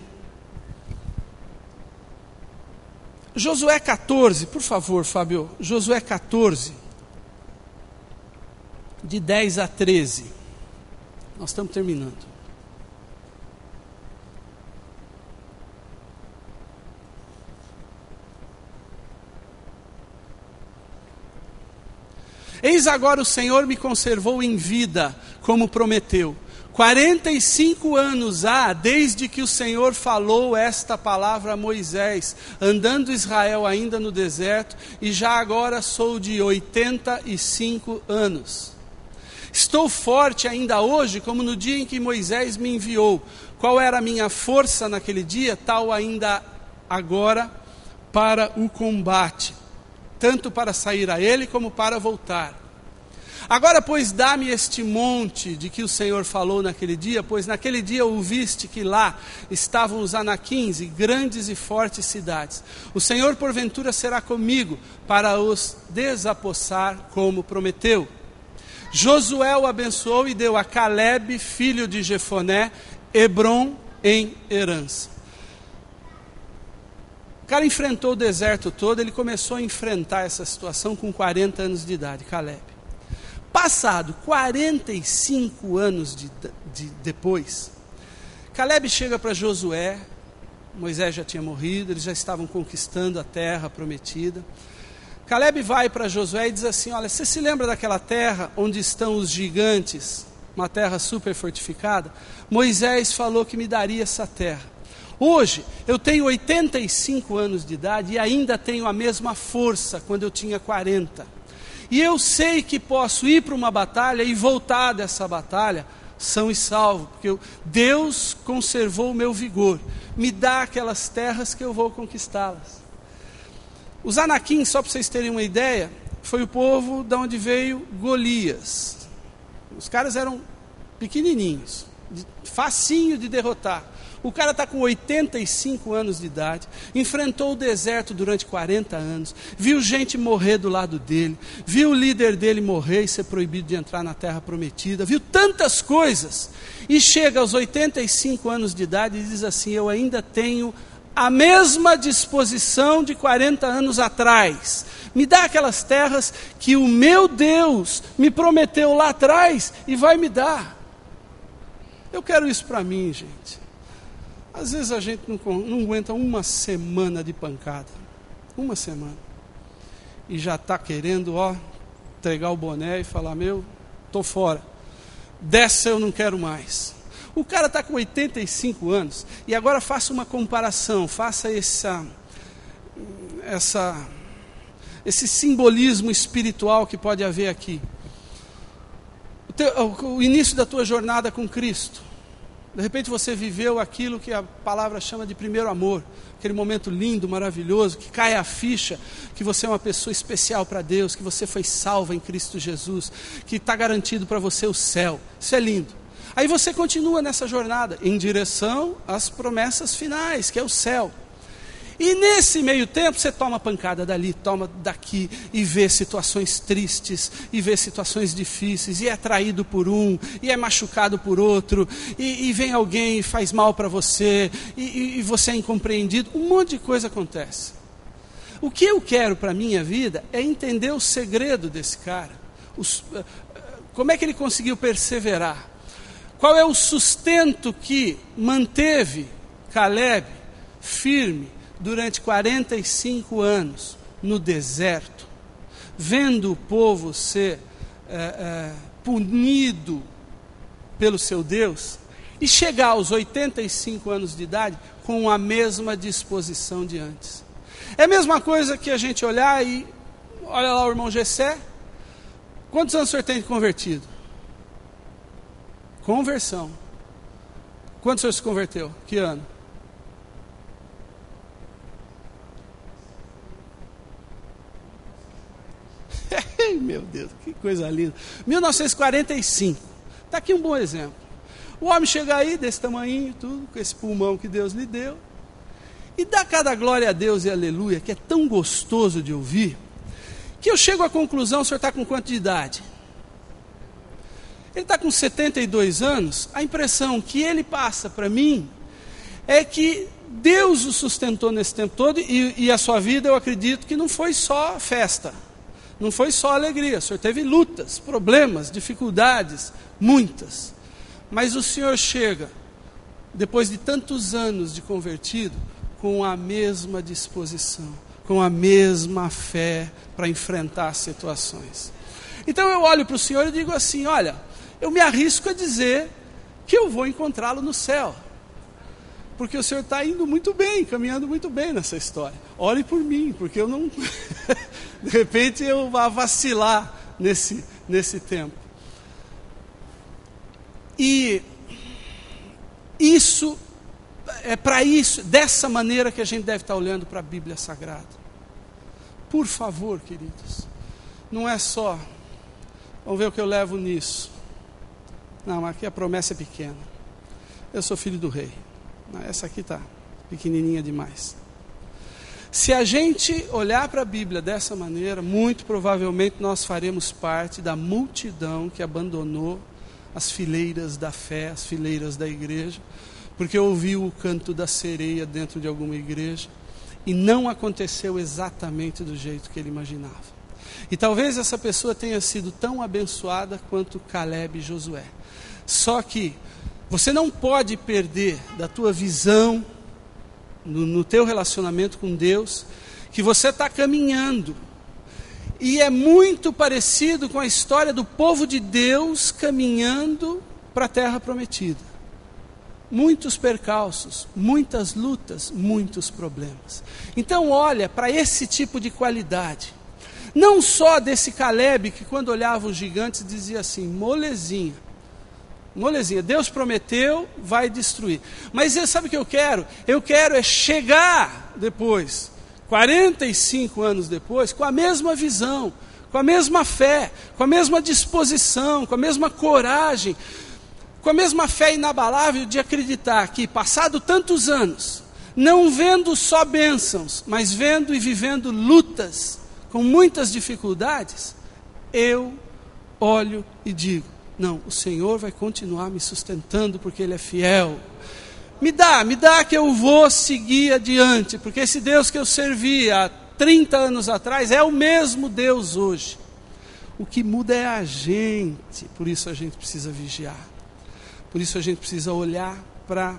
Josué 14, por favor, Fábio, Josué 14, de 10 a 13, nós estamos terminando. Eis agora o Senhor me conservou em vida, como prometeu. 45 anos há, desde que o Senhor falou esta palavra a Moisés, andando Israel ainda no deserto, e já agora sou de 85 anos. Estou forte ainda hoje, como no dia em que Moisés me enviou. Qual era a minha força naquele dia? Tal ainda agora para o combate, tanto para sair a ele como para voltar. Agora, pois, dá-me este monte de que o Senhor falou naquele dia, pois naquele dia ouviste que lá estavam os anaquins e grandes e fortes cidades. O Senhor, porventura, será comigo para os desapossar, como prometeu. Josué o abençoou e deu a Caleb, filho de Jefoné, Hebrom em herança. O cara enfrentou o deserto todo, ele começou a enfrentar essa situação com 40 anos de idade, Caleb. Passado 45 anos depois, Caleb chega para Josué, Moisés já tinha morrido, eles já estavam conquistando a terra prometida. Caleb vai para Josué e diz assim, olha, você se lembra daquela terra onde estão os gigantes, uma terra super fortificada? Moisés falou que me daria essa terra. Hoje, eu tenho 85 anos de idade e ainda tenho a mesma força quando eu tinha 40. E eu sei que posso ir para uma batalha e voltar dessa batalha são e salvo, porque Deus conservou o meu vigor, me dá aquelas terras que eu vou conquistá-las. Os anaquins, só para vocês terem uma ideia, foi o povo de onde veio Golias. Os caras eram pequenininhos, facinho de derrotar. O cara está com 85 anos de idade, enfrentou o deserto durante 40 anos, viu gente morrer do lado dele, viu o líder dele morrer e ser proibido de entrar na terra prometida, viu tantas coisas, e chega aos 85 anos de idade e diz assim: eu ainda tenho a mesma disposição de 40 anos atrás. Me dá aquelas terras que o meu Deus me prometeu lá atrás e vai me dar. Eu quero isso para mim, gente. Às vezes a gente não aguenta uma semana de pancada. Uma semana. E já está querendo, entregar o boné e falar: meu, estou fora. Dessa eu não quero mais. O cara está com 85 anos. E agora faça uma comparação. Faça esse simbolismo espiritual que pode haver aqui. O início da tua jornada com Cristo. De repente você viveu aquilo que a palavra chama de primeiro amor. Aquele momento lindo, maravilhoso, que cai a ficha que você é uma pessoa especial para Deus, que você foi salva em Cristo Jesus, que está garantido para você o céu. Isso é lindo. Aí você continua nessa jornada em direção às promessas finais, que é o céu. E nesse meio tempo você toma pancada dali, toma daqui, e vê situações tristes, e vê situações difíceis, e é traído por um, e é machucado por outro, e vem alguém e faz mal para você, e você é incompreendido, um monte de coisa acontece. O que eu quero para a minha vida é entender o segredo desse cara, como é que ele conseguiu perseverar, qual é o sustento que manteve Caleb firme durante 45 anos no deserto, vendo o povo ser punido pelo seu Deus, e chegar aos 85 anos de idade com a mesma disposição de antes. É a mesma coisa que a gente olhar e olha lá o irmão Jessé. Quantos anos o senhor tem de convertido? Conversão. Quando o senhor se converteu? Que ano? Meu Deus, que coisa linda. 1945. Está aqui um bom exemplo. O homem chega aí desse tamanhinho, tudo, com esse pulmão que Deus lhe deu, e dá cada glória a Deus e aleluia, que é tão gostoso de ouvir, que eu chego à conclusão: o senhor está com quanto de idade? Ele está com 72 anos. A impressão que ele passa para mim é que Deus o sustentou nesse tempo todo, e a sua vida, eu acredito que não foi só festa, não foi só alegria. O senhor teve lutas, problemas, dificuldades, muitas. Mas o senhor chega, depois de tantos anos de convertido, com a mesma disposição, com a mesma fé para enfrentar as situações. Então eu olho para o senhor e digo assim: olha, eu me arrisco a dizer que eu vou encontrá-lo no céu, porque o senhor está indo muito bem, caminhando muito bem nessa história. Ore por mim, porque eu não de repente eu vou vacilar nesse tempo. E isso é para isso, dessa maneira que a gente deve estar olhando para a Bíblia Sagrada. Por favor, queridos, não é só, vamos ver o que eu levo nisso. Não, aqui a promessa é pequena. Eu sou filho do rei. Não, essa aqui está pequenininha demais. Se a gente olhar para a Bíblia dessa maneira, muito provavelmente nós faremos parte da multidão que abandonou as fileiras da fé, as fileiras da igreja, porque ouviu o canto da sereia dentro de alguma igreja e não aconteceu exatamente do jeito que ele imaginava. E talvez essa pessoa tenha sido tão abençoada quanto Caleb e Josué. Só que você não pode perder da tua visão, no teu relacionamento com Deus, que você está caminhando. E é muito parecido com a história do povo de Deus caminhando para a terra prometida. Muitos percalços, muitas lutas, muitos problemas. Então olha para esse tipo de qualidade. Não só desse Caleb, que quando olhava os gigantes dizia assim: molezinha, Deus prometeu, vai destruir. Mas sabe o que eu quero? Eu quero é chegar depois, 45 anos depois, com a mesma visão, com a mesma fé, com a mesma disposição, com a mesma coragem, com a mesma fé inabalável de acreditar que, passado tantos anos, não vendo só bênçãos, mas vendo e vivendo lutas, com muitas dificuldades, eu olho e digo, não, o Senhor vai continuar me sustentando porque Ele é fiel. Me dá que eu vou seguir adiante, porque esse Deus que eu servi há 30 anos atrás é o mesmo Deus hoje. O que muda é a gente, por isso a gente precisa vigiar. Por isso a gente precisa olhar para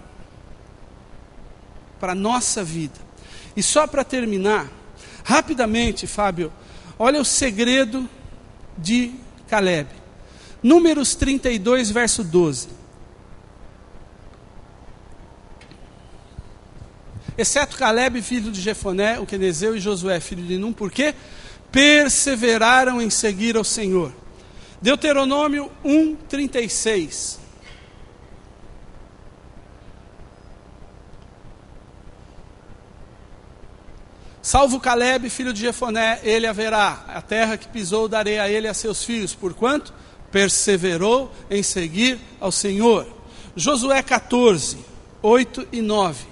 a nossa vida. E só para terminar, rapidamente, Fábio, olha o segredo de Caleb. Números 32, verso 12. Exceto Caleb, filho de Jefoné, o quenezeu, e Josué, filho de Num, porque perseveraram em seguir ao Senhor. Deuteronômio 1:36. Salvo Caleb, filho de Jefoné, ele haverá. A terra que pisou darei a ele e a seus filhos, porquanto perseverou em seguir ao Senhor. Josué 14, 8 e 9.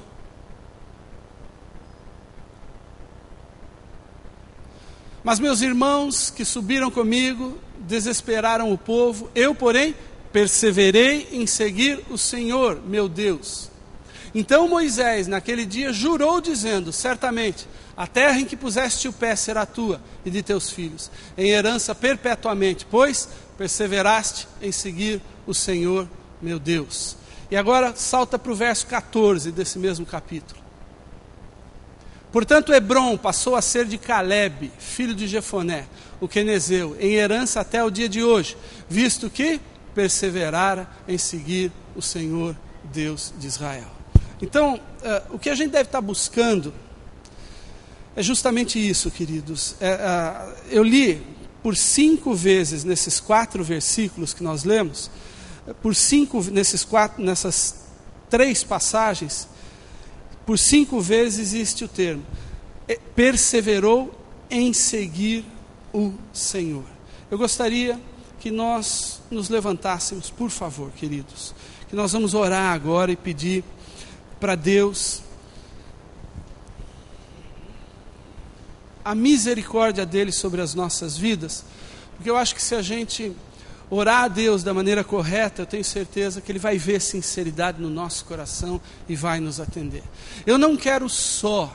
Mas meus irmãos que subiram comigo desesperaram o povo, eu, porém, perseverei em seguir o Senhor, meu Deus. Então Moisés, naquele dia, jurou dizendo, certamente, a terra em que puseste o pé será tua e de teus filhos, em herança perpetuamente, pois perseveraste em seguir o Senhor, meu Deus. E agora salta para o verso 14 desse mesmo capítulo. Portanto, Hebrom passou a ser de Caleb, filho de Jefoné, o quenezeu, em herança até o dia de hoje, visto que perseverara em seguir o Senhor, Deus de Israel. Então, o que a gente deve estar buscando é justamente isso, queridos. Eu li por 5 vezes nesses 4 versículos que nós lemos, nessas 3 passagens, por 5 vezes existe o termo, perseverou em seguir o Senhor. Eu gostaria que nós nos levantássemos, por favor, queridos, que nós vamos orar agora e pedir para Deus a misericórdia dele sobre as nossas vidas, porque eu acho que se a gente orar a Deus da maneira correta, eu tenho certeza que Ele vai ver sinceridade no nosso coração e vai nos atender. Eu não quero só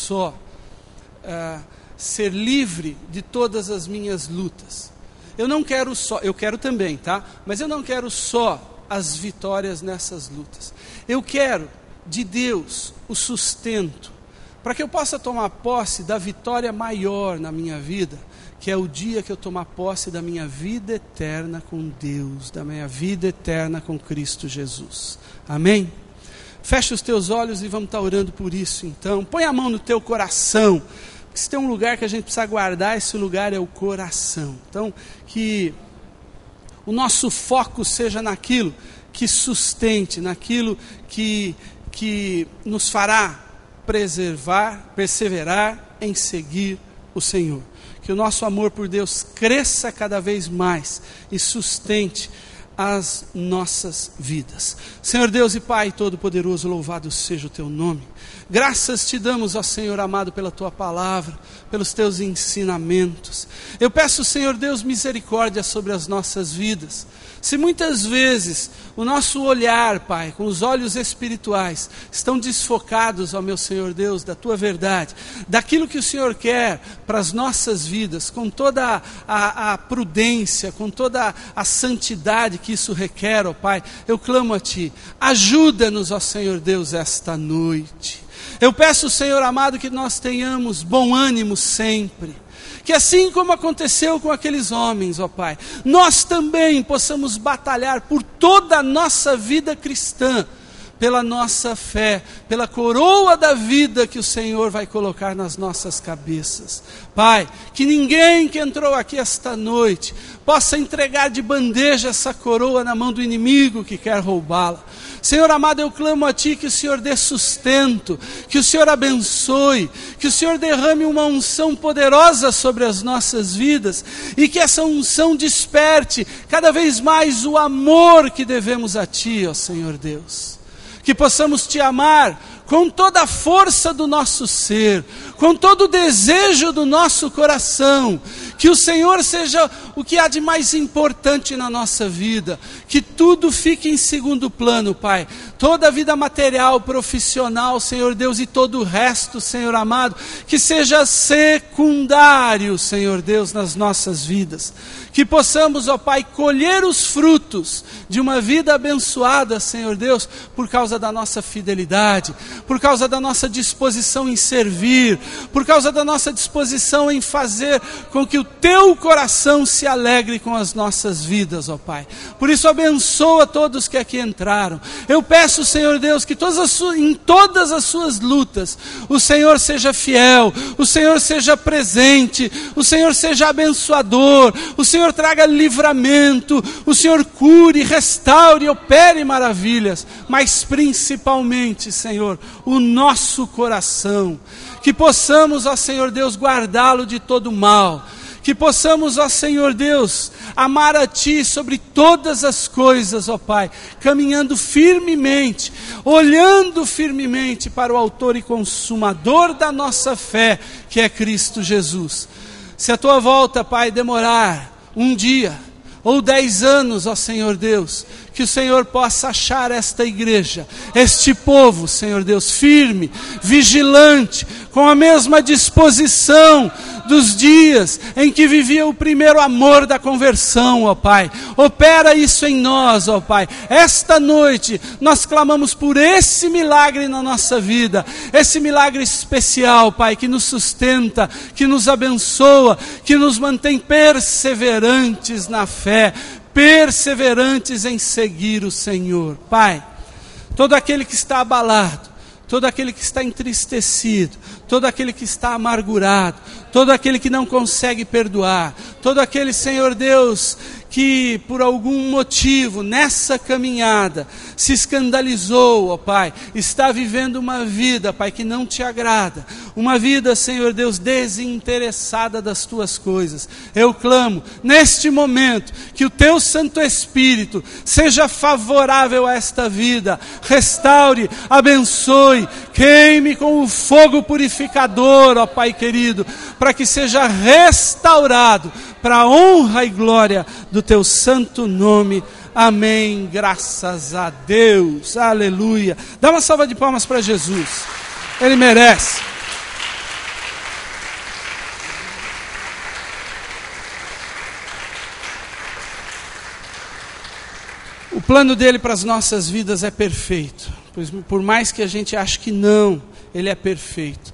ser livre de todas as minhas lutas. Eu quero também, tá? Mas eu não quero só as vitórias nessas lutas. Eu quero de Deus o sustento, para que eu possa tomar posse da vitória maior na minha vida, que é o dia que eu tomar posse da minha vida eterna com Deus, da minha vida eterna com Cristo Jesus. Amém? Fecha os teus olhos e vamos estar orando por isso então. Põe a mão no teu coração, porque se tem um lugar que a gente precisa guardar, esse lugar é o coração. Então, que o nosso foco seja naquilo que sustente, naquilo que nos fará perseverar em seguir o Senhor. Que o nosso amor por Deus cresça cada vez mais e sustente as nossas vidas. Senhor Deus e Pai Todo-Poderoso, louvado seja o Teu nome. Graças te damos, ó Senhor amado, pela Tua palavra, pelos Teus ensinamentos. Eu peço, Senhor Deus, misericórdia sobre as nossas vidas. Se muitas vezes o nosso olhar, Pai, com os olhos espirituais, estão desfocados, ó meu Senhor Deus, da Tua verdade, daquilo que o Senhor quer para as nossas vidas, com toda a prudência, com toda a santidade que isso requer, ó Pai, eu clamo a Ti, ajuda-nos, ó Senhor Deus, esta noite. Eu peço, Senhor amado, que nós tenhamos bom ânimo sempre. Que assim como aconteceu com aqueles homens, ó Pai, nós também possamos batalhar por toda a nossa vida cristã, pela nossa fé, pela coroa da vida que o Senhor vai colocar nas nossas cabeças. Pai, que ninguém que entrou aqui esta noite possa entregar de bandeja essa coroa na mão do inimigo que quer roubá-la. Senhor amado, eu clamo a Ti que o Senhor dê sustento, que o Senhor abençoe, que o Senhor derrame uma unção poderosa sobre as nossas vidas e que essa unção desperte cada vez mais o amor que devemos a Ti, ó Senhor Deus. Que possamos Te amar com toda a força do nosso ser, com todo o desejo do nosso coração, que o Senhor seja o que há de mais importante na nossa vida, que tudo fique em segundo plano, Pai, toda a vida material, profissional, Senhor Deus, e todo o resto, Senhor amado, que seja secundário, Senhor Deus, nas nossas vidas, que possamos, ó Pai, colher os frutos de uma vida abençoada, Senhor Deus, por causa da nossa fidelidade, por causa da nossa disposição em servir, por causa da nossa disposição em fazer com que o Teu coração se alegre com as nossas vidas, ó Pai. Por isso abençoa todos que aqui entraram. Eu peço, Senhor Deus, que em todas as suas lutas, o Senhor seja fiel, o Senhor seja presente, o Senhor seja abençoador, o Senhor traga livramento, o Senhor cure, restaure, opere maravilhas, mas principalmente, Senhor, o nosso coração, que possamos, ó Senhor Deus, guardá-lo de todo mal, que possamos, ó Senhor Deus, amar a Ti sobre todas as coisas, ó Pai, caminhando firmemente, olhando firmemente para o autor e consumador da nossa fé, que é Cristo Jesus. Se a Tua volta, Pai, demorar um dia ou 10 anos, ó Senhor Deus, que o Senhor possa achar esta igreja, este povo, Senhor Deus, firme, vigilante, com a mesma disposição dos dias em que vivia o primeiro amor da conversão, ó Pai. Opera isso em nós, ó Pai. Esta noite nós clamamos por esse milagre na nossa vida, esse milagre especial, Pai, que nos sustenta, que nos abençoa, que nos mantém perseverantes na fé, perseverantes em seguir o Senhor. Pai, todo aquele que está abalado, todo aquele que está entristecido, todo aquele que está amargurado, todo aquele que não consegue perdoar, todo aquele, Senhor Deus, que por algum motivo nessa caminhada se escandalizou, ó Pai, está vivendo uma vida, Pai, que não Te agrada, uma vida, Senhor Deus, desinteressada das Tuas coisas. Eu clamo neste momento que o Teu Santo Espírito seja favorável a esta vida, restaure, abençoe, queime com o fogo purificador, ó Pai querido, para que seja restaurado para a honra e glória do Teu santo nome. Amém. Graças a Deus. Aleluia. Dá uma salva de palmas para Jesus. Ele merece. O plano dele para as nossas vidas é perfeito. Pois por mais que a gente ache que não, ele é perfeito.